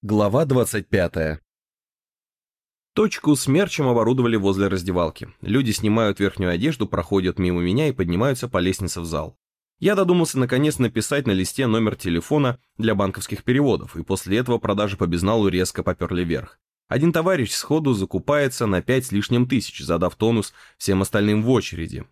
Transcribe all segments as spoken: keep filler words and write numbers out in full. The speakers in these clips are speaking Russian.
Глава двадцать пятая. Точку с мерчем оборудовали возле раздевалки. Люди снимают верхнюю одежду, проходят мимо меня и поднимаются по лестнице в зал. Я додумался наконец написать на листе номер телефона для банковских переводов, и после этого продажи по безналу резко поперли вверх. Один товарищ сходу закупается на пять с лишним тысяч, задав тонус всем остальным в очереди.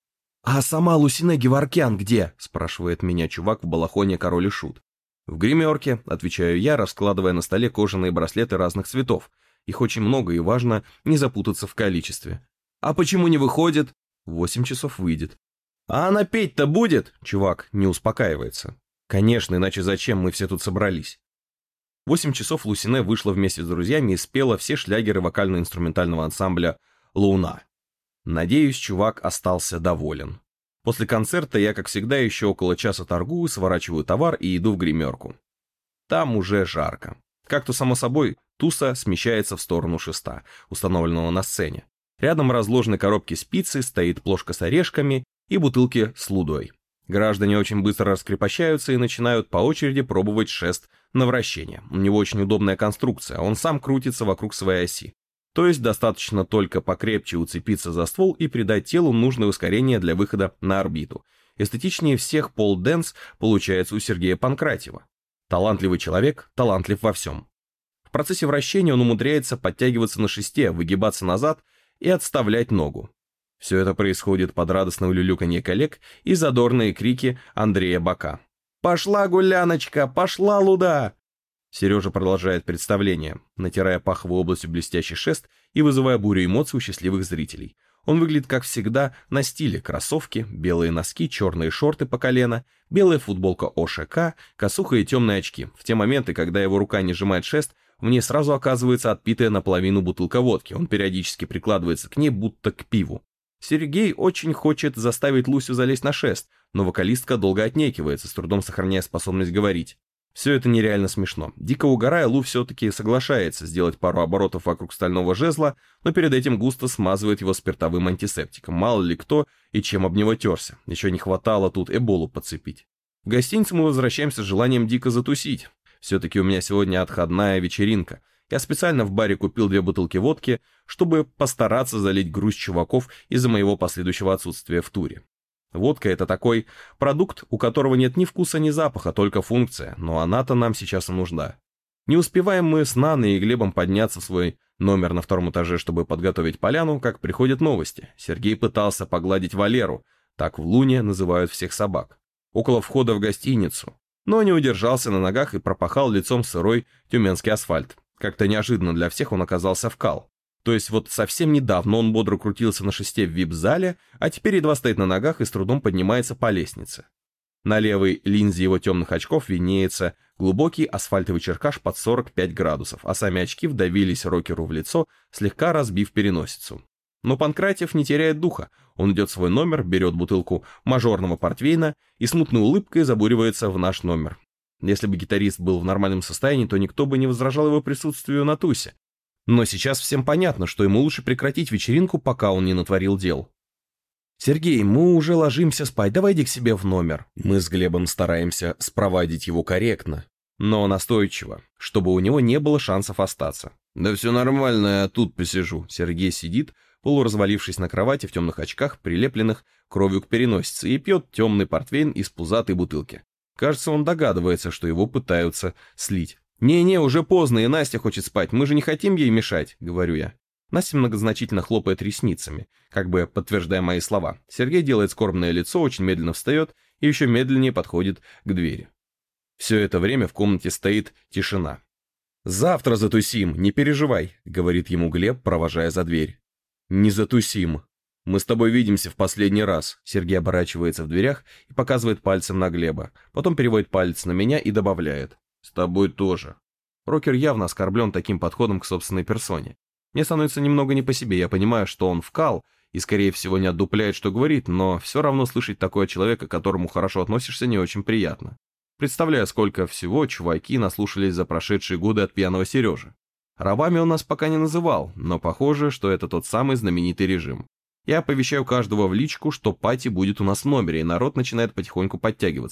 «А сама Лусинэ Геворкян где?» – спрашивает меня чувак в балахоне король и шут. «В гримерке», — отвечаю я, раскладывая на столе кожаные браслеты разных цветов. Их очень много и важно не запутаться в количестве. «А почему не выходит?» «Восемь часов выйдет». «А она петь-то будет?» Чувак не успокаивается. «Конечно, иначе зачем мы все тут собрались?» Восемь часов Лусинэ вышла вместе с друзьями и спела все шлягеры вокально-инструментального ансамбля «Луна». Надеюсь, чувак остался доволен. После концерта я, как всегда, еще около часа торгую, сворачиваю товар и иду в гримерку. Там уже жарко. Как-то само собой, туса смещается в сторону шеста, установленного на сцене. Рядом разложены коробки с пиццей, стоит плошка с орешками и бутылки с лудой. Граждане очень быстро раскрепощаются и начинают по очереди пробовать шест на вращение. У него очень удобная конструкция, он сам крутится вокруг своей оси. То есть достаточно только покрепче уцепиться за ствол и придать телу нужное ускорение для выхода на орбиту. Эстетичнее всех пол-дэнс получается у Сергея Панкратьева. Талантливый человек, талантлив во всем. В процессе вращения он умудряется подтягиваться на шесте, выгибаться назад и отставлять ногу. Все это происходит под радостное улюлюканье коллег и задорные крики Андрея Бака. «Пошла гуляночка! Пошла луда!» Сережа продолжает представление, натирая паховую областью блестящий шест и вызывая бурю эмоций у счастливых зрителей. Он выглядит, как всегда, на стиле: кроссовки, белые носки, черные шорты по колено, белая футболка ОШК, косуха и темные очки. В те моменты, когда его рука не сжимает шест, в ней сразу оказывается отпитая наполовину бутылка водки. Он периодически прикладывается к ней, будто к пиву. Сергей очень хочет заставить Лусю залезть на шест, но вокалистка долго отнекивается, с трудом сохраняя способность говорить. Все это нереально смешно. Дико угорая, Лу все-таки соглашается сделать пару оборотов вокруг стального жезла, но перед этим густо смазывает его спиртовым антисептиком. Мало ли кто и чем об него терся. Еще не хватало тут эболу подцепить. В гостиницу мы возвращаемся с желанием дико затусить. Все-таки у меня сегодня отходная вечеринка. Я специально в баре купил две бутылки водки, чтобы постараться залить грусть чуваков из-за моего последующего отсутствия в туре. Водка — это такой продукт, у которого нет ни вкуса, ни запаха, только функция, но она-то нам сейчас и нужна. Не успеваем мы с Наной и Глебом подняться в свой номер на втором этаже, чтобы подготовить поляну, как приходят новости. Сергей пытался погладить Валеру, так в Луне называют всех собак, около входа в гостиницу, но не удержался на ногах и пропахал лицом сырой тюменский асфальт. Как-то неожиданно для всех он оказался в кал. То есть вот совсем недавно он бодро крутился на шесте в вип-зале, а теперь едва стоит на ногах и с трудом поднимается по лестнице. На левой линзе его темных очков виднеется глубокий асфальтовый черкаш под сорок пять градусов, а сами очки вдавились рокеру в лицо, слегка разбив переносицу. Но Панкратьев не теряет духа. Он идет в свой номер, берет бутылку мажорного портвейна и смутной улыбкой забуривается в наш номер. Если бы гитарист был в нормальном состоянии, то никто бы не возражал его присутствию на тусе. Но сейчас всем понятно, что ему лучше прекратить вечеринку, пока он не натворил дел. «Сергей, мы уже ложимся спать, давай иди к себе в номер». Мы с Глебом стараемся спровадить его корректно, но настойчиво, чтобы у него не было шансов остаться. «Да все нормально, я тут посижу». Сергей сидит, полуразвалившись на кровати в темных очках, прилепленных кровью к переносице, и пьет темный портвейн из пузатой бутылки. Кажется, он догадывается, что его пытаются слить. «Не-не, уже поздно, и Настя хочет спать, мы же не хотим ей мешать», — говорю я. Настя многозначительно хлопает ресницами, как бы подтверждая мои слова. Сергей делает скорбное лицо, очень медленно встает и еще медленнее подходит к двери. Все это время в комнате стоит тишина. «Завтра затусим, не переживай», — говорит ему Глеб, провожая за дверь. «Не затусим. Мы с тобой видимся в последний раз». Сергей оборачивается в дверях и показывает пальцем на Глеба, потом переводит палец на меня и добавляет: «С тобой тоже». Рокер явно оскорблен таким подходом к собственной персоне. Мне становится немного не по себе, я понимаю, что он вкал и, скорее всего, не отдупляет, что говорит, но все равно слышать такое от человека, к которому хорошо относишься, не очень приятно. Представляю, сколько всего чуваки наслушались за прошедшие годы от пьяного Сережи. Рабами он нас пока не называл, но похоже, что это тот самый знаменитый режим. Я оповещаю каждого в личку, что пати будет у нас в номере, и народ начинает потихоньку подтягиваться.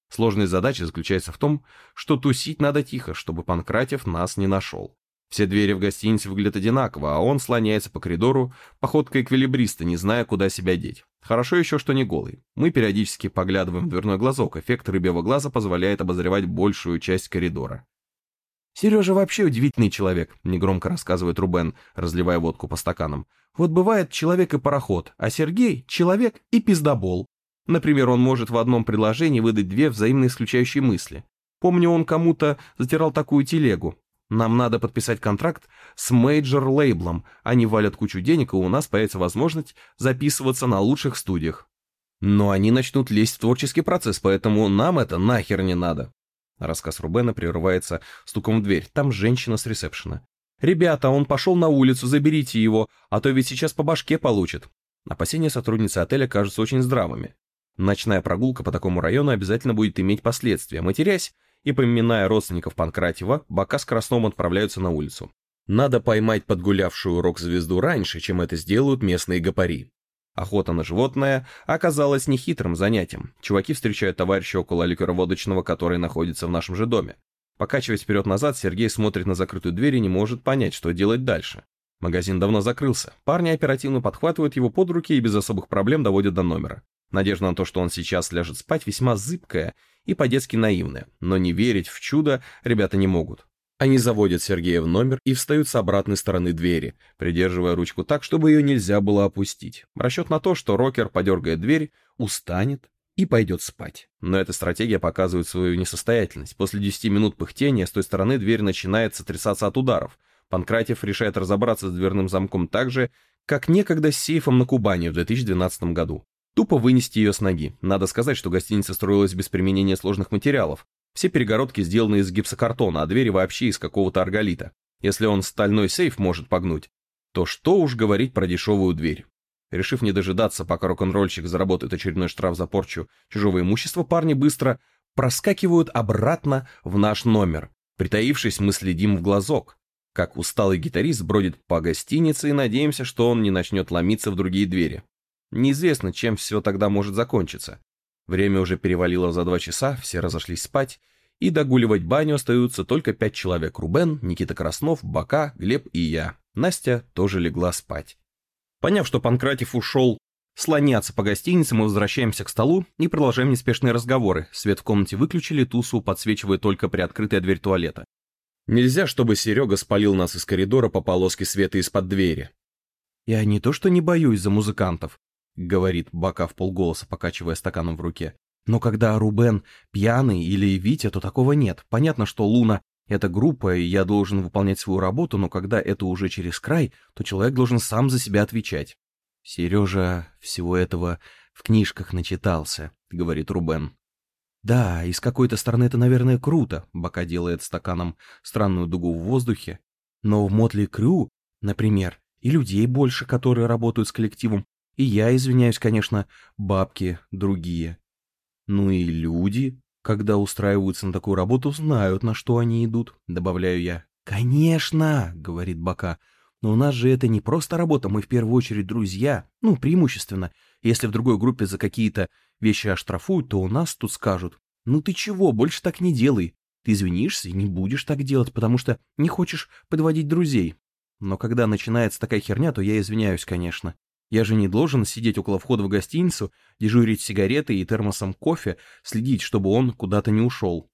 Сложность задачи заключается в том, что тусить надо тихо, чтобы Панкратев нас не нашел. Все двери в гостинице выглядят одинаково, а он слоняется по коридору походкой эквилибриста, не зная, куда себя деть. Хорошо еще, что не голый. Мы периодически поглядываем в дверной глазок, эффект рыбьего глаза позволяет обозревать большую часть коридора. «Сережа вообще удивительный человек», — негромко рассказывает Рубен, разливая водку по стаканам. «Вот бывает человек и пароход, а Сергей — человек и пиздобол. Например, он может в одном предложении выдать две взаимно исключающие мысли. Помню, он кому-то затирал такую телегу. Нам надо подписать контракт с мейджор-лейблом, они валят кучу денег, и у нас появится возможность записываться на лучших студиях. Но они начнут лезть в творческий процесс, поэтому нам это нахер не надо». Рассказ Рубена прерывается стуком в дверь. Там женщина с ресепшена. «Ребята, он пошел на улицу, заберите его, а то ведь сейчас по башке получит». Опасения сотрудницы отеля кажутся очень здравыми. Ночная прогулка по такому району обязательно будет иметь последствия. Матерясь и поминая родственников Панкратьева, Бока с Красновым отправляются на улицу. Надо поймать подгулявшую рок-звезду раньше, чем это сделают местные гопари. Охота на животное оказалась нехитрым занятием. Чуваки встречают товарища около ликероводочного, который находится в нашем же доме. Покачиваясь вперед-назад, Сергей смотрит на закрытую дверь и не может понять, что делать дальше. Магазин давно закрылся. Парни оперативно подхватывают его под руки и без особых проблем доводят до номера. Надежда на то, что он сейчас ляжет спать, весьма зыбкая и по-детски наивная, но не верить в чудо ребята не могут. Они заводят Сергея в номер и встают с обратной стороны двери, придерживая ручку так, чтобы ее нельзя было опустить. Расчет на то, что рокер подергает дверь, устанет и пойдет спать. Но эта стратегия показывает свою несостоятельность. После десяти минут пыхтения с той стороны дверь начинает сотрясаться от ударов. Панкратьев решает разобраться с дверным замком так же, как некогда с сейфом на Кубани в две тысячи двенадцатом году. Тупо вынести ее с ноги. Надо сказать, что гостиница строилась без применения сложных материалов. Все перегородки сделаны из гипсокартона, а двери вообще из какого-то арголита. Если он стальной сейф может погнуть, то что уж говорить про дешевую дверь. Решив не дожидаться, пока рок-н-ролльщик заработает очередной штраф за порчу чужого имущества, парни быстро проскакивают обратно в наш номер. Притаившись, мы следим в глазок, как усталый гитарист бродит по гостинице и надеемся, что он не начнет ломиться в другие двери. Неизвестно, чем все тогда может закончиться. Время уже перевалило за два часа, все разошлись спать, и догуливать баню остаются только пять человек: Рубен, Никита Краснов, Бока, Глеб и я. Настя тоже легла спать. Поняв, что Панкратьев ушел слоняться по гостинице, мы возвращаемся к столу и продолжаем неспешные разговоры. Свет в комнате выключили, тусу подсвечивает только приоткрытая дверь туалета. Нельзя, чтобы Серега спалил нас из коридора по полоске света из-под двери. «Я не то что не боюсь за музыкантов», — говорит Бока вполголоса, покачивая стаканом в руке. «Но когда Рубен пьяный или Витя, то такого нет. Понятно, что Луна — это группа, и я должен выполнять свою работу, но когда это уже через край, то человек должен сам за себя отвечать». «Сережа всего этого в книжках начитался», — говорит Рубен. «Да, и с какой-то стороны это, наверное, круто», — Бока делает стаканом странную дугу в воздухе. «Но в Мотли Крю, например, и людей больше, которые работают с коллективом, и я, извиняюсь, конечно, бабки другие. Ну и люди, когда устраиваются на такую работу, знают, на что они идут», — добавляю я. «Конечно», — говорит Бока, — «но у нас же это не просто работа, мы в первую очередь друзья, ну, преимущественно. Если в другой группе за какие-то вещи оштрафуют, то у нас тут скажут: ну ты чего, больше так не делай. Ты извинишься и не будешь так делать, потому что не хочешь подводить друзей. Но когда начинается такая херня, то я извиняюсь, конечно. Я же не должен сидеть около входа в гостиницу, дежурить сигаретой и термосом кофе, следить, чтобы он куда-то не ушел».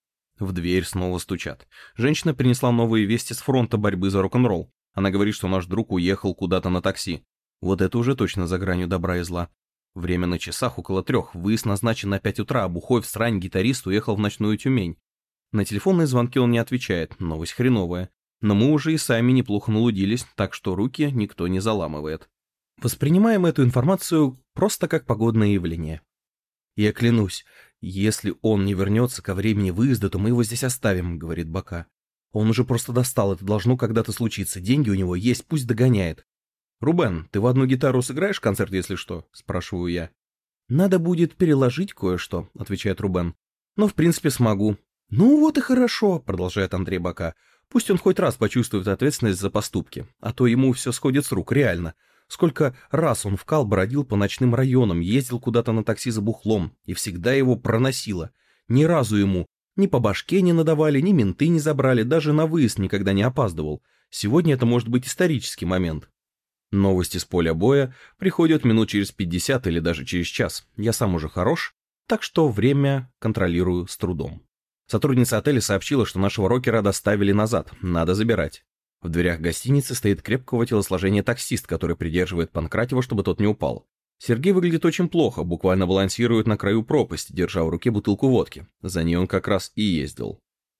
В дверь снова стучат. Женщина принесла новые вести с фронта борьбы за рок-н-ролл. Она говорит, что наш друг уехал куда-то на такси. Вот это уже точно за гранью добра и зла. Время на часах около трех. Выезд назначен на пять утра, а бухой в срань гитарист уехал в ночную Тюмень. На телефонные звонки он не отвечает. Новость хреновая. Но мы уже и сами неплохо налудились, так что руки никто не заламывает. Воспринимаем эту информацию просто как погодное явление. «Я клянусь, если он не вернется ко времени выезда, то мы его здесь оставим», — говорит Бока. «Он уже просто достал, это должно когда-то случиться. Деньги у него есть, пусть догоняет». «Рубен, ты в одну гитару сыграешь концерт, если что?» — спрашиваю я. «Надо будет переложить кое-что», — отвечает Рубен. «Но в принципе смогу». «Ну вот и хорошо», — продолжает Андрей Бока. «Пусть он хоть раз почувствует ответственность за поступки, а то ему все сходит с рук, реально. Сколько раз он вкал бродил по ночным районам, ездил куда-то на такси за бухлом, и всегда его проносило. Ни разу ему ни по башке не надавали, ни менты не забрали, даже на выезд никогда не опаздывал. Сегодня это может быть исторический момент. Новости с поля боя приходят минут через пятьдесят или даже через час. Я сам уже хорош, так что время контролирую с трудом. Сотрудница отеля сообщила, что нашего рокера доставили назад, надо забирать. В дверях гостиницы стоит крепкого телосложения таксист, который придерживает Панкратева, чтобы тот не упал. Сергей выглядит очень плохо, буквально балансирует на краю пропасти, держа в руке бутылку водки. За ней он как раз и ездил.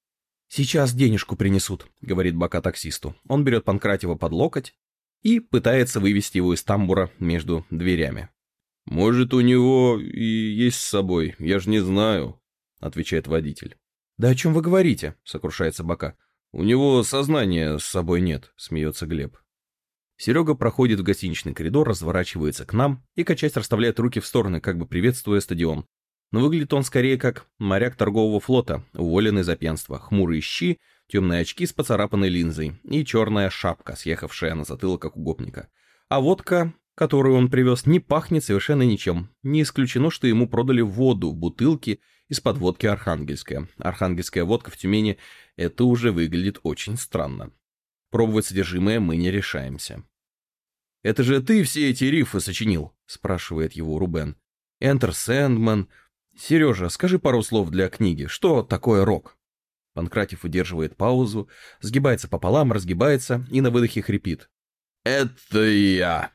«Сейчас денежку принесут», — говорит Бока таксисту. Он берет Панкратева под локоть и пытается вывести его из тамбура между дверями. «Может, у него и есть с собой, я же не знаю», — отвечает водитель. «Да о чем вы говорите?» — сокрушается Бока. «У него сознания с собой нет», — смеется Глеб. Серега проходит в гостиничный коридор, разворачивается к нам и, качаясь, расставляет руки в стороны, как бы приветствуя стадион. Но выглядит он скорее как моряк торгового флота, уволенный за пьянство, хмурые щи, темные очки с поцарапанной линзой и черная шапка, съехавшая на затылок, как у гопника. А водка, которую он привез, не пахнет совершенно ничем. Не исключено, что ему продали воду в бутылке из-под водки «Архангельская». Архангельская водка в Тюмени — это уже выглядит очень странно. Пробовать содержимое мы не решаемся. «Это же ты все эти рифы сочинил?» — спрашивает его Рубен. «Энтер Сэндман. Сережа, скажи пару слов для книги. Что такое рок?» Панкратев удерживает паузу, сгибается пополам, разгибается и на выдохе хрипит. «Это я!»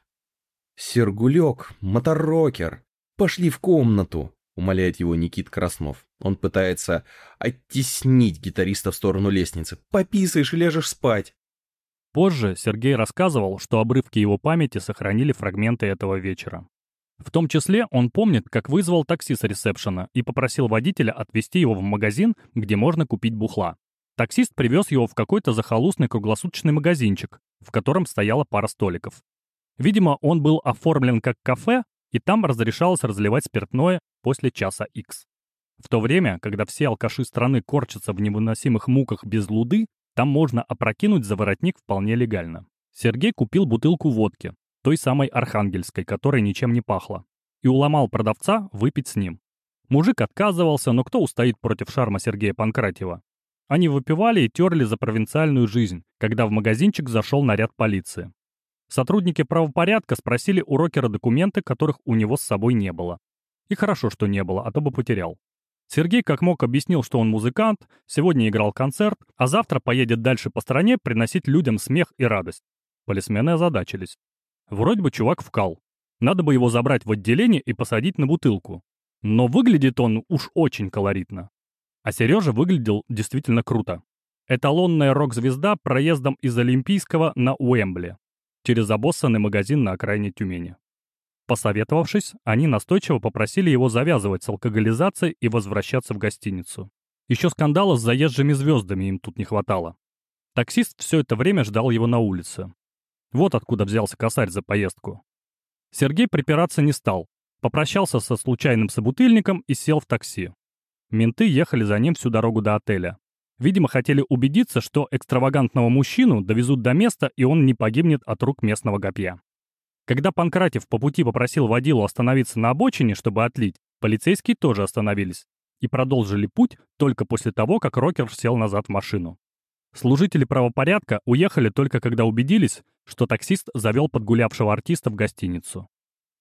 «Сергулек, моторокер, пошли в комнату!» — умоляет его Никит Краснов. Он пытается оттеснить гитариста в сторону лестницы. «Пописаешь и ляжешь спать!» Позже Сергей рассказывал, что обрывки его памяти сохранили фрагменты этого вечера. В том числе он помнит, как вызвал такси с ресепшена и попросил водителя отвезти его в магазин, где можно купить бухла. Таксист привез его в какой-то захолустный круглосуточный магазинчик, в котором стояла пара столиков. Видимо, он был оформлен как кафе, и там разрешалось разливать спиртное после часа икс. В то время, когда все алкаши страны корчатся в невыносимых муках без луды, там можно опрокинуть за воротник вполне легально. Сергей купил бутылку водки, той самой архангельской, которой ничем не пахло, и уломал продавца выпить с ним. Мужик отказывался, но кто устоит против шарма Сергея Панкратева? Они выпивали и терли за провинциальную жизнь, когда в магазинчик зашел наряд полиции. Сотрудники правопорядка спросили у рокера документы, которых у него с собой не было. И хорошо, что не было, а то бы потерял. Сергей как мог объяснил, что он музыкант, сегодня играл концерт, а завтра поедет дальше по стране приносить людям смех и радость. Полисмены озадачились. Вроде бы чувак вкал. Надо бы его забрать в отделение и посадить на бутылку. Но выглядит он уж очень колоритно. А Сережа выглядел действительно круто. Эталонная рок-звезда проездом из Олимпийского на Уэмбли. Через обоссанный магазин на окраине Тюмени. Посоветовавшись, они настойчиво попросили его завязывать с алкоголизацией и возвращаться в гостиницу. Еще скандала с заезжими звездами им тут не хватало. Таксист все это время ждал его на улице. Вот откуда взялся косарь за поездку. Сергей припираться не стал, попрощался со случайным собутыльником и сел в такси. Менты ехали за ним всю дорогу до отеля. Видимо, хотели убедиться, что экстравагантного мужчину довезут до места, и он не погибнет от рук местного гопья. Когда Панкратев по пути попросил водилу остановиться на обочине, чтобы отлить, полицейские тоже остановились и продолжили путь только после того, как рокер сел назад в машину. Служители правопорядка уехали только когда убедились, что таксист завел подгулявшего артиста в гостиницу.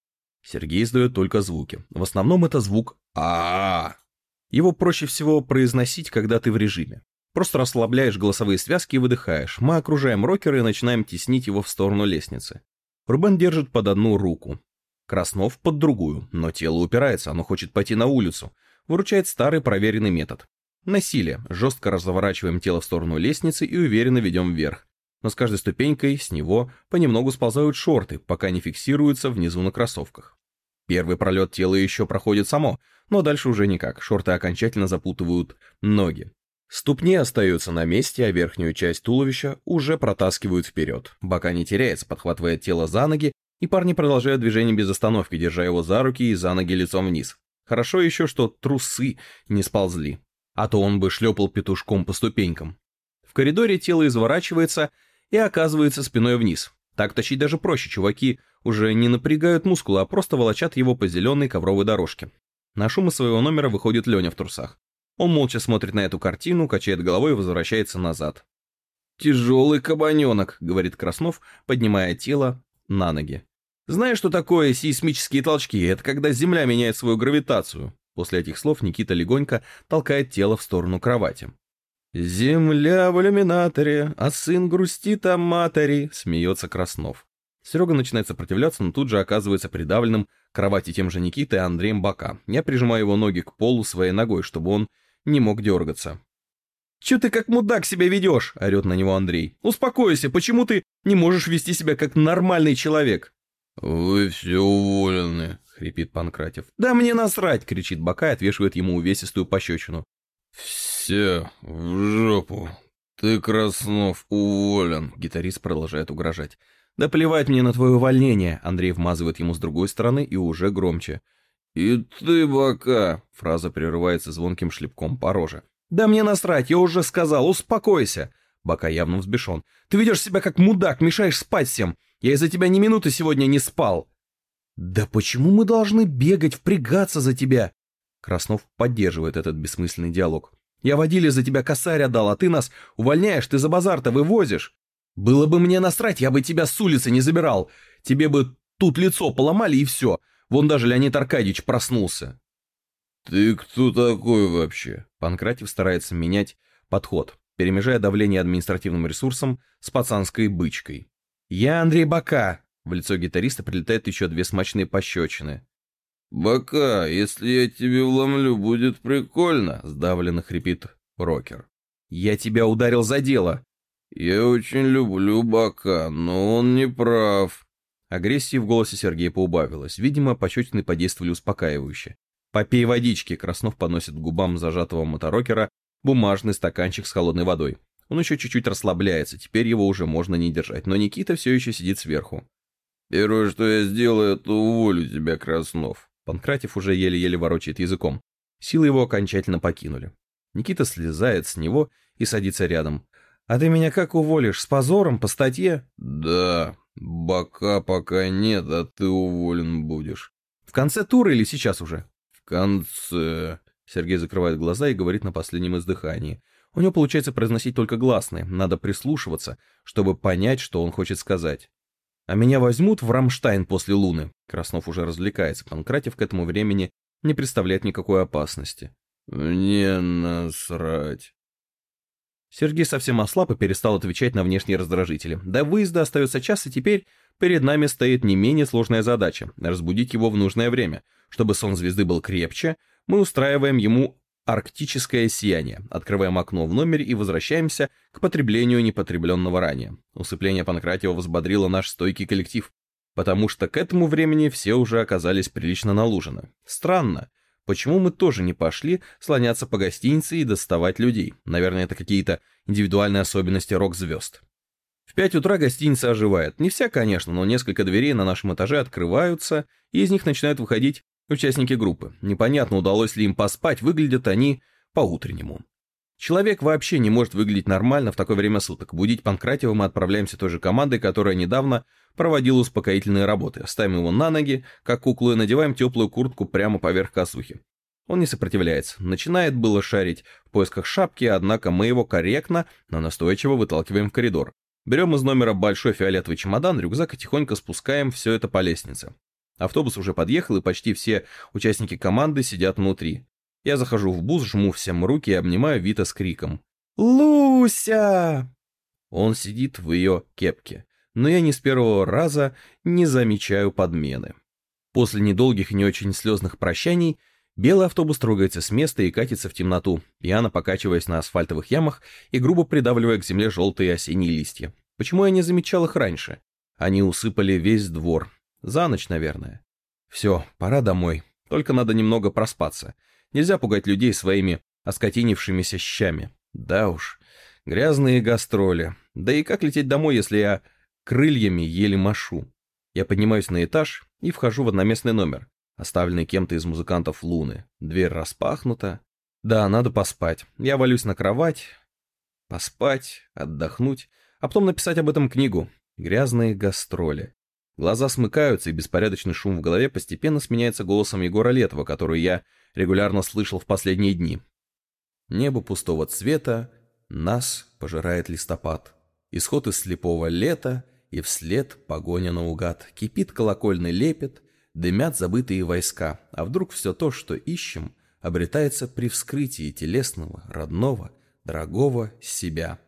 Сергей издает только звуки. В основном это звук «а-а-а». Его проще всего произносить, когда ты в режиме. Просто расслабляешь голосовые связки и выдыхаешь. Мы окружаем рокера и начинаем теснить его в сторону лестницы. Рубен держит под одну руку, Краснов под другую, но тело упирается, оно хочет пойти на улицу. Выручает старый проверенный метод. Насилие. Жестко разворачиваем тело в сторону лестницы и уверенно ведем вверх. Но с каждой ступенькой с него понемногу сползают шорты, пока не фиксируются внизу на кроссовках. Первый пролет тела еще проходит само, но дальше уже никак. Шорты окончательно запутывают ноги. Ступни остаются на месте, а верхнюю часть туловища уже протаскивают вперед. Бока не теряется, подхватывает тело за ноги, и парни продолжают движение без остановки, держа его за руки и за ноги лицом вниз. Хорошо еще, что трусы не сползли, а то он бы шлепал петушком по ступенькам. В коридоре тело изворачивается и оказывается спиной вниз. Так тащить даже проще, чуваки уже не напрягают мускулы, а просто волочат его по зеленой ковровой дорожке. На шум из своего номера выходит Леня в трусах. Он молча смотрит на эту картину, качает головой и возвращается назад. «Тяжелый кабаненок», — говорит Краснов, поднимая тело на ноги. «Знаешь, что такое сейсмические толчки? Это когда Земля меняет свою гравитацию». После этих слов Никита легонько толкает тело в сторону кровати. «Земля в иллюминаторе, а сын грустит о матери», — смеется Краснов. Серега начинает сопротивляться, но тут же оказывается придавленным к кровати тем же Никитой и Андреем Бока. Я прижимаю его ноги к полу своей ногой, чтобы он не мог дергаться. «Чё ты как мудак себя ведешь?» — орет на него Андрей. «Успокойся, почему ты не можешь вести себя как нормальный человек?» «Вы все уволены», — хрипит Панкратев. «Да мне насрать!» — кричит Бока и отвешивает ему увесистую пощечину. «Все в жопу. Ты, Краснов, уволен», — гитарист продолжает угрожать. «Да плевать мне на твое увольнение!» — Андрей вмазывает ему с другой стороны и уже громче. «И ты, Бока!» — фраза прерывается звонким шлепком по роже. «Да мне насрать, я уже сказал, успокойся!» Бока явно взбешен. «Ты ведешь себя как мудак, мешаешь спать всем! Я из-за тебя ни минуты сегодня не спал!» «Да почему мы должны бегать, впрягаться за тебя?» Краснов поддерживает этот бессмысленный диалог. «Я водиле за тебя косарь отдал, а ты нас увольняешь, ты за базар-то вывозишь! Было бы мне насрать, я бы тебя с улицы не забирал! Тебе бы тут лицо поломали и все! Вон даже Леонид Аркадьевич проснулся!» «Ты кто такой вообще?» Панкратев старается менять подход, перемежая давление административным ресурсом с пацанской бычкой. «Я Андрей Бока!» В лицо гитариста прилетают еще две смачные пощечины. «Бока, если я тебе вломлю, будет прикольно», — сдавленно хрипит рокер. «Я тебя ударил за дело!» «Я очень люблю Бока, но он не прав». Агрессии в голосе Сергея поубавилось. Видимо, пощечины подействовали успокаивающе. «Попей водички!» — Краснов подносит к губам зажатого моторокера бумажный стаканчик с холодной водой. Он еще чуть-чуть расслабляется, теперь его уже можно не держать, но Никита все еще сидит сверху. «Первое, что я сделаю, это уволю тебя, Краснов». Панкратев уже еле-еле ворочает языком. Силы его окончательно покинули. Никита слезает с него и садится рядом. «А ты меня как уволишь? С позором? По статье?» «Да, Бока пока нет, а ты уволен будешь». «В конце тура или сейчас уже?» «В конце...» Сергей закрывает глаза и говорит на последнем издыхании. У него получается произносить только гласные, надо прислушиваться, чтобы понять, что он хочет сказать. «А меня возьмут в Рамштайн после Луны?» Краснов уже развлекается, Панкратев к этому времени не представляет никакой опасности. «Мне насрать». Сергей совсем ослаб и перестал отвечать на внешние раздражители. До выезда остается час, и теперь перед нами стоит не менее сложная задача – разбудить его в нужное время. Чтобы сон звезды был крепче, мы устраиваем ему арктическое сияние, открываем окно в номере и возвращаемся к потреблению непотребленного ранее. Усыпление Панкратева взбодрило наш стойкий коллектив, потому что к этому времени все уже оказались прилично налужены. Странно. Почему мы тоже не пошли слоняться по гостинице и доставать людей? Наверное, это какие-то индивидуальные особенности рок-звезд. В пять утра гостиница оживает. Не вся, конечно, но несколько дверей на нашем этаже открываются, и из них начинают выходить участники группы. Непонятно, удалось ли им поспать, выглядят они по-утреннему. Человек вообще не может выглядеть нормально в такое время суток. Будить Панкратева мы отправляемся той же командой, которая недавно проводила успокоительные работы. Ставим его на ноги, как куклу, и надеваем теплую куртку прямо поверх косухи. Он не сопротивляется. Начинает было шарить в поисках шапки, однако мы его корректно, но настойчиво выталкиваем в коридор. Берем из номера большой фиолетовый чемодан, рюкзак и тихонько спускаем все это по лестнице. Автобус уже подъехал, и почти все участники команды сидят внутри. Я захожу в бус, жму всем руки и обнимаю Вита с криком «Луся!». Он сидит в ее кепке, но я ни с первого раза не замечаю подмены. После недолгих и не очень слезных прощаний белый автобус трогается с места и катится в темноту, пьяно покачиваясь на асфальтовых ямах и грубо придавливая к земле желтые осенние листья. Почему я не замечал их раньше? Они усыпали весь двор. За ночь, наверное. Все, пора домой. Только надо немного проспаться. Нельзя пугать людей своими оскотинившимися щами. Да уж, грязные гастроли. Да и как лететь домой, если я крыльями еле машу? Я поднимаюсь на этаж и вхожу в одноместный номер, оставленный кем-то из музыкантов Луны. Дверь распахнута. Да, надо поспать. Я валюсь на кровать. Поспать, отдохнуть, а потом написать об этом книгу. Грязные гастроли. Глаза смыкаются, и беспорядочный шум в голове постепенно сменяется голосом Егора Летова, который я регулярно слышал в последние дни. Небо пустого цвета, нас пожирает листопад. Исход из слепого лета, и вслед погоня наугад. Кипит колокольный лепет, дымят забытые войска. А вдруг все то, что ищем, обретается при вскрытии телесного, родного, дорогого себя.